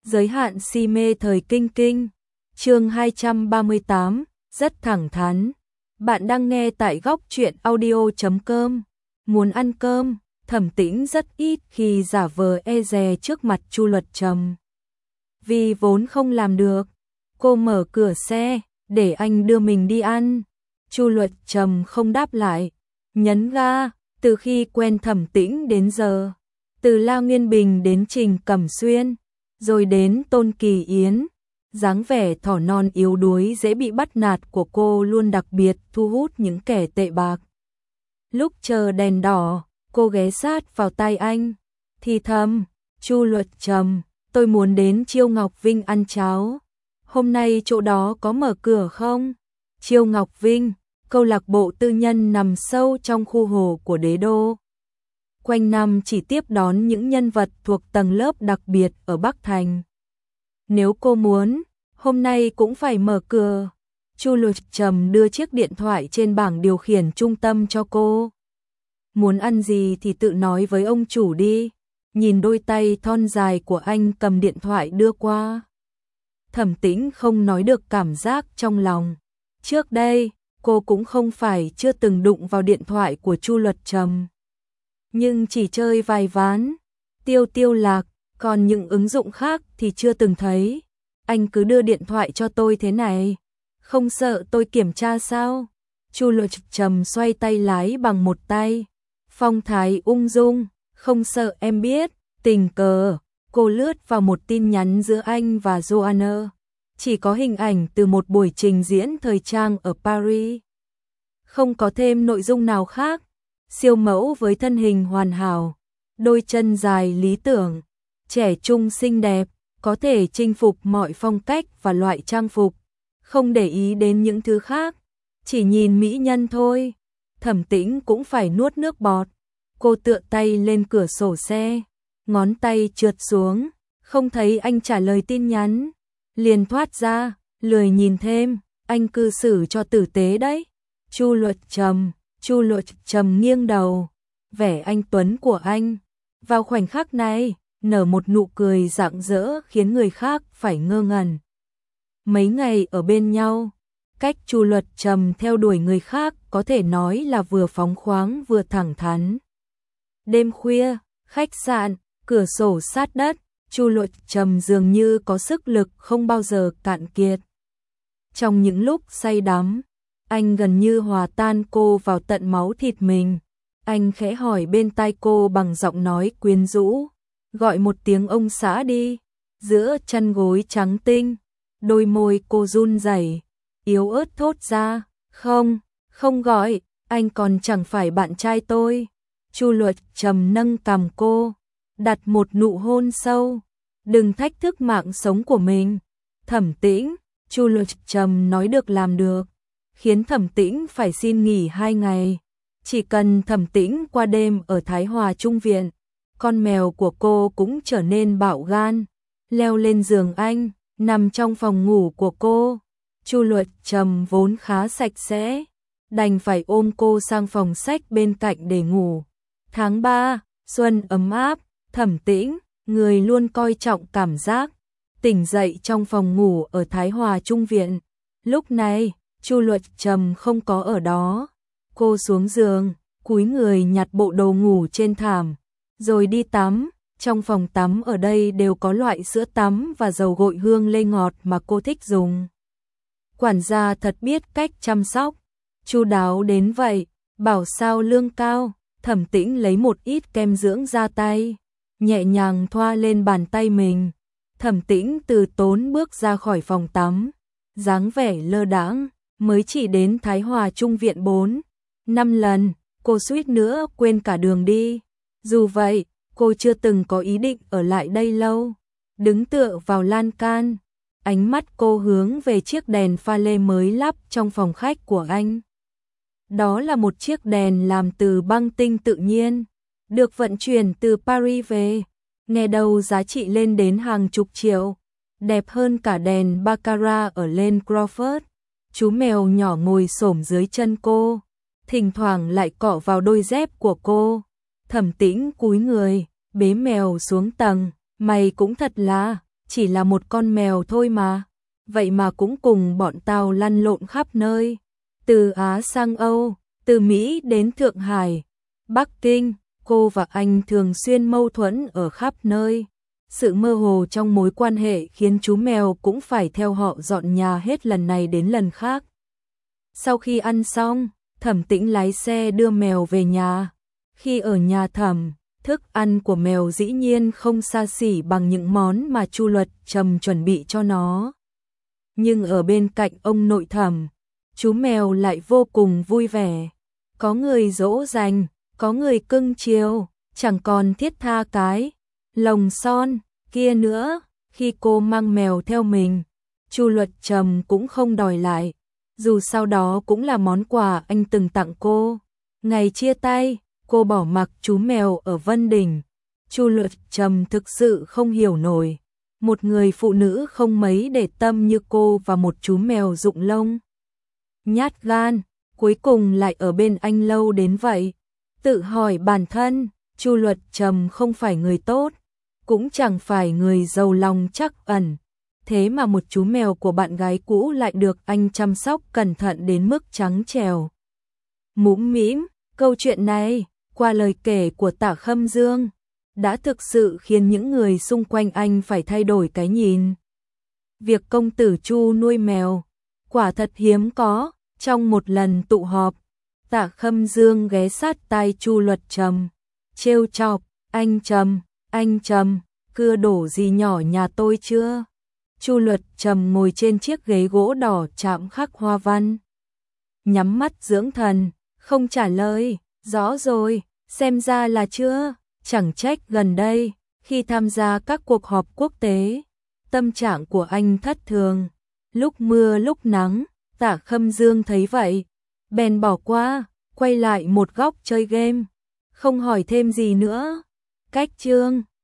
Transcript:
Giới hạn si mê thời kinh kinh. Chương 238, rất thẳng thắn. Bạn đang nghe tại góc truyện audio.com. Muốn ăn cơm, Thẩm Tĩnh rất ít khi giả vờ e dè trước mặt Chu Luật Trầm. Vì vốn không làm được, cô mở cửa xe để anh đưa mình đi ăn. Chu Luật Trầm không đáp lại, nhấn ga. Từ khi quen Thẩm Tĩnh đến giờ, từ La Nguyên Bình đến Trình Cẩm Xuyên, rồi đến Tôn Kỳ Yến, dáng vẻ thỏ non yếu đuối dễ bị bắt nạt của cô luôn đặc biệt thu hút những kẻ tệ bạc. Lúc chờ đèn đỏ, cô ghé sát vào tai anh, thì thầm, Chu Luật Trầm, tôi muốn đến Chiêu Ngọc Vinh ăn cháo. Hôm nay chỗ đó có mở cửa không? Chiêu Ngọc Vinh, câu lạc bộ tư nhân nằm sâu trong khu hồ của đế đô. Quanh năm chỉ tiếp đón những nhân vật thuộc tầng lớp đặc biệt ở Bắc Thành. Nếu cô muốn, hôm nay cũng phải mở cửa. Chu Luật Trầm đưa chiếc điện thoại trên bảng điều khiển trung tâm cho cô. Muốn ăn gì thì tự nói với ông chủ đi. Nhìn đôi tay thon dài của anh cầm điện thoại đưa qua, Thẩm Tĩnh không nói được cảm giác trong lòng. Trước đây, cô cũng không phải chưa từng đụng vào điện thoại của Chu Luật Trầm, nhưng chỉ chơi vài ván, tiêu lạc, còn những ứng dụng khác thì chưa từng thấy. Anh cứ đưa điện thoại cho tôi thế này, không sợ tôi kiểm tra sao? Chu Luật Trầm xoay tay lái bằng một tay, phong thái ung dung, không sợ em biết. Tình cờ, cô lướt vào một tin nhắn giữa anh và Joanna, chỉ có hình ảnh từ một buổi trình diễn thời trang ở Paris. Không có thêm nội dung nào khác. Siêu mẫu với thân hình hoàn hảo, đôi chân dài lý tưởng, trẻ trung xinh đẹp, có thể chinh phục mọi phong cách và loại trang phục, không để ý đến những thứ khác, chỉ nhìn mỹ nhân thôi. Thẩm Tĩnh cũng phải nuốt nước bọt. Cô tựa tay lên cửa sổ xe, ngón tay trượt xuống, không thấy anh trả lời tin nhắn, liền thoát ra, lười nhìn thêm. Anh cư xử cho tử tế đấy. Chu Luật Trầm nghiêng đầu, vẻ anh tuấn của anh vào khoảnh khắc này nở một nụ cười rạng rỡ khiến người khác phải ngơ ngẩn. Mấy ngày ở bên nhau, cách Chu Luật Trầm theo đuổi người khác có thể nói là vừa phóng khoáng vừa thẳng thắn. Đêm khuya, khách sạn, cửa sổ sát đất, Chu Luật Trầm dường như có sức lực không bao giờ cạn kiệt. Trong những lúc say đắm, anh gần như hòa tan cô vào tận máu thịt mình. Anh khẽ hỏi bên tai cô bằng giọng nói quyến rũ, gọi một tiếng ông xã đi. Giữa chân gối trắng tinh, đôi môi cô run rẩy, yếu ớt thốt ra, không gọi, anh còn chẳng phải bạn trai tôi. Chu Luật Trầm nâng cằm cô, đặt một nụ hôn sâu, đừng thách thức mạng sống của mình. Thẩm Tĩnh, Chu Luật Trầm nói được làm được, khiến Thẩm Tĩnh phải xin nghỉ 2 ngày. Chỉ cần Thẩm Tĩnh qua đêm ở Thái Hòa Trung Viện, con mèo của cô cũng trở nên bạo gan, leo lên giường anh, nằm trong phòng ngủ của cô. Chu Luật Trầm vốn khá sạch sẽ, đành phải ôm cô sang phòng sách bên cạnh để ngủ. Tháng 3, xuân ấm áp, Thẩm Tĩnh, người luôn coi trọng cảm giác, tỉnh dậy trong phòng ngủ ở Thái Hòa Trung Viện. Lúc này, Chu Luật Trầm không có ở đó. Cô xuống giường, cúi người nhặt bộ đồ ngủ trên thảm, rồi đi tắm. Trong phòng tắm ở đây đều có loại sữa tắm và dầu gội hương lê ngọt mà cô thích dùng. Quản gia thật biết cách chăm sóc, chu đáo đến vậy, bảo sao lương cao. Thẩm Tĩnh lấy một ít kem dưỡng da tay, nhẹ nhàng thoa lên bàn tay mình. Thẩm Tĩnh từ tốn bước ra khỏi phòng tắm, dáng vẻ lơ đãng. Mới chỉ đến Thái Hòa Trung Viện 4-5 lần, cô suýt nữa quên cả đường đi. Dù vậy, cô chưa từng có ý định ở lại đây lâu. Đứng tựa vào lan can, ánh mắt cô hướng về chiếc đèn pha lê mới lắp trong phòng khách của anh. Đó là một chiếc đèn làm từ băng tinh tự nhiên, được vận chuyển từ Paris về. Nghe đầu giá trị lên đến hàng chục triệu, đẹp hơn cả đèn baccarat ở Lane Crawford. Chú mèo nhỏ ngồi xổm dưới chân cô, thỉnh thoảng lại cọ vào đôi dép của cô. Thẩm Tĩnh cúi người, bế mèo xuống tầng, mày cũng thật là, chỉ là một con mèo thôi mà, vậy mà cũng cùng bọn tao lăn lộn khắp nơi, từ Á sang Âu, từ Mỹ đến Thượng Hải, Bắc Kinh, cô và anh thường xuyên mâu thuẫn ở khắp nơi. Sự mơ hồ trong mối quan hệ khiến chú mèo cũng phải theo họ dọn nhà hết lần này đến lần khác. Sau khi ăn xong, Thẩm Tĩnh lái xe đưa mèo về nhà. Khi ở nhà Thẩm, thức ăn của mèo dĩ nhiên không xa xỉ bằng những món mà Chu Luật Trầm chuẩn bị cho nó. Nhưng ở bên cạnh ông nội Thẩm, chú mèo lại vô cùng vui vẻ. Có người dỗ dành, có người cưng chiều, chẳng còn thiết tha cái lồng son kia nữa. Khi cô mang mèo theo mình, Chu Luật Trầm cũng không đòi lại, dù sau đó cũng là món quà anh từng tặng cô. Ngày chia tay, cô bỏ mặc chú mèo ở Vân Đình. Chu Luật Trầm thực sự không hiểu nổi, một người phụ nữ không mấy để tâm như cô và một chú mèo rụng lông nhát gan, cuối cùng lại ở bên anh lâu đến vậy. Tự hỏi bản thân, Chu Luật Trầm không phải người tốt, cũng chẳng phải người giàu lòng trắc ẩn, thế mà một chú mèo của bạn gái cũ lại được anh chăm sóc cẩn thận đến mức trắng trẻo. Mũm mĩm, câu chuyện này, qua lời kể của Tạ Khâm Dương, đã thực sự khiến những người xung quanh anh phải thay đổi cái nhìn. Việc công tử Chu nuôi mèo, quả thật hiếm có. Trong một lần tụ họp, Tạ Khâm Dương ghé sát tai Chu Luật Trầm, trêu chọc, anh Trầm, cưa đổ gì nhỏ nhà tôi chưa? Chu Luật Trầm ngồi trên chiếc ghế gỗ đỏ chạm khắc hoa văn, nhắm mắt dưỡng thần, không trả lời. Rõ rồi, xem ra là chưa. Chẳng trách gần đây, khi tham gia các cuộc họp quốc tế, tâm trạng của anh thất thường, lúc mưa lúc nắng. Tạ Khâm Dương thấy vậy, bèn bỏ qua, quay lại một góc chơi game, không hỏi thêm gì nữa. Cách chương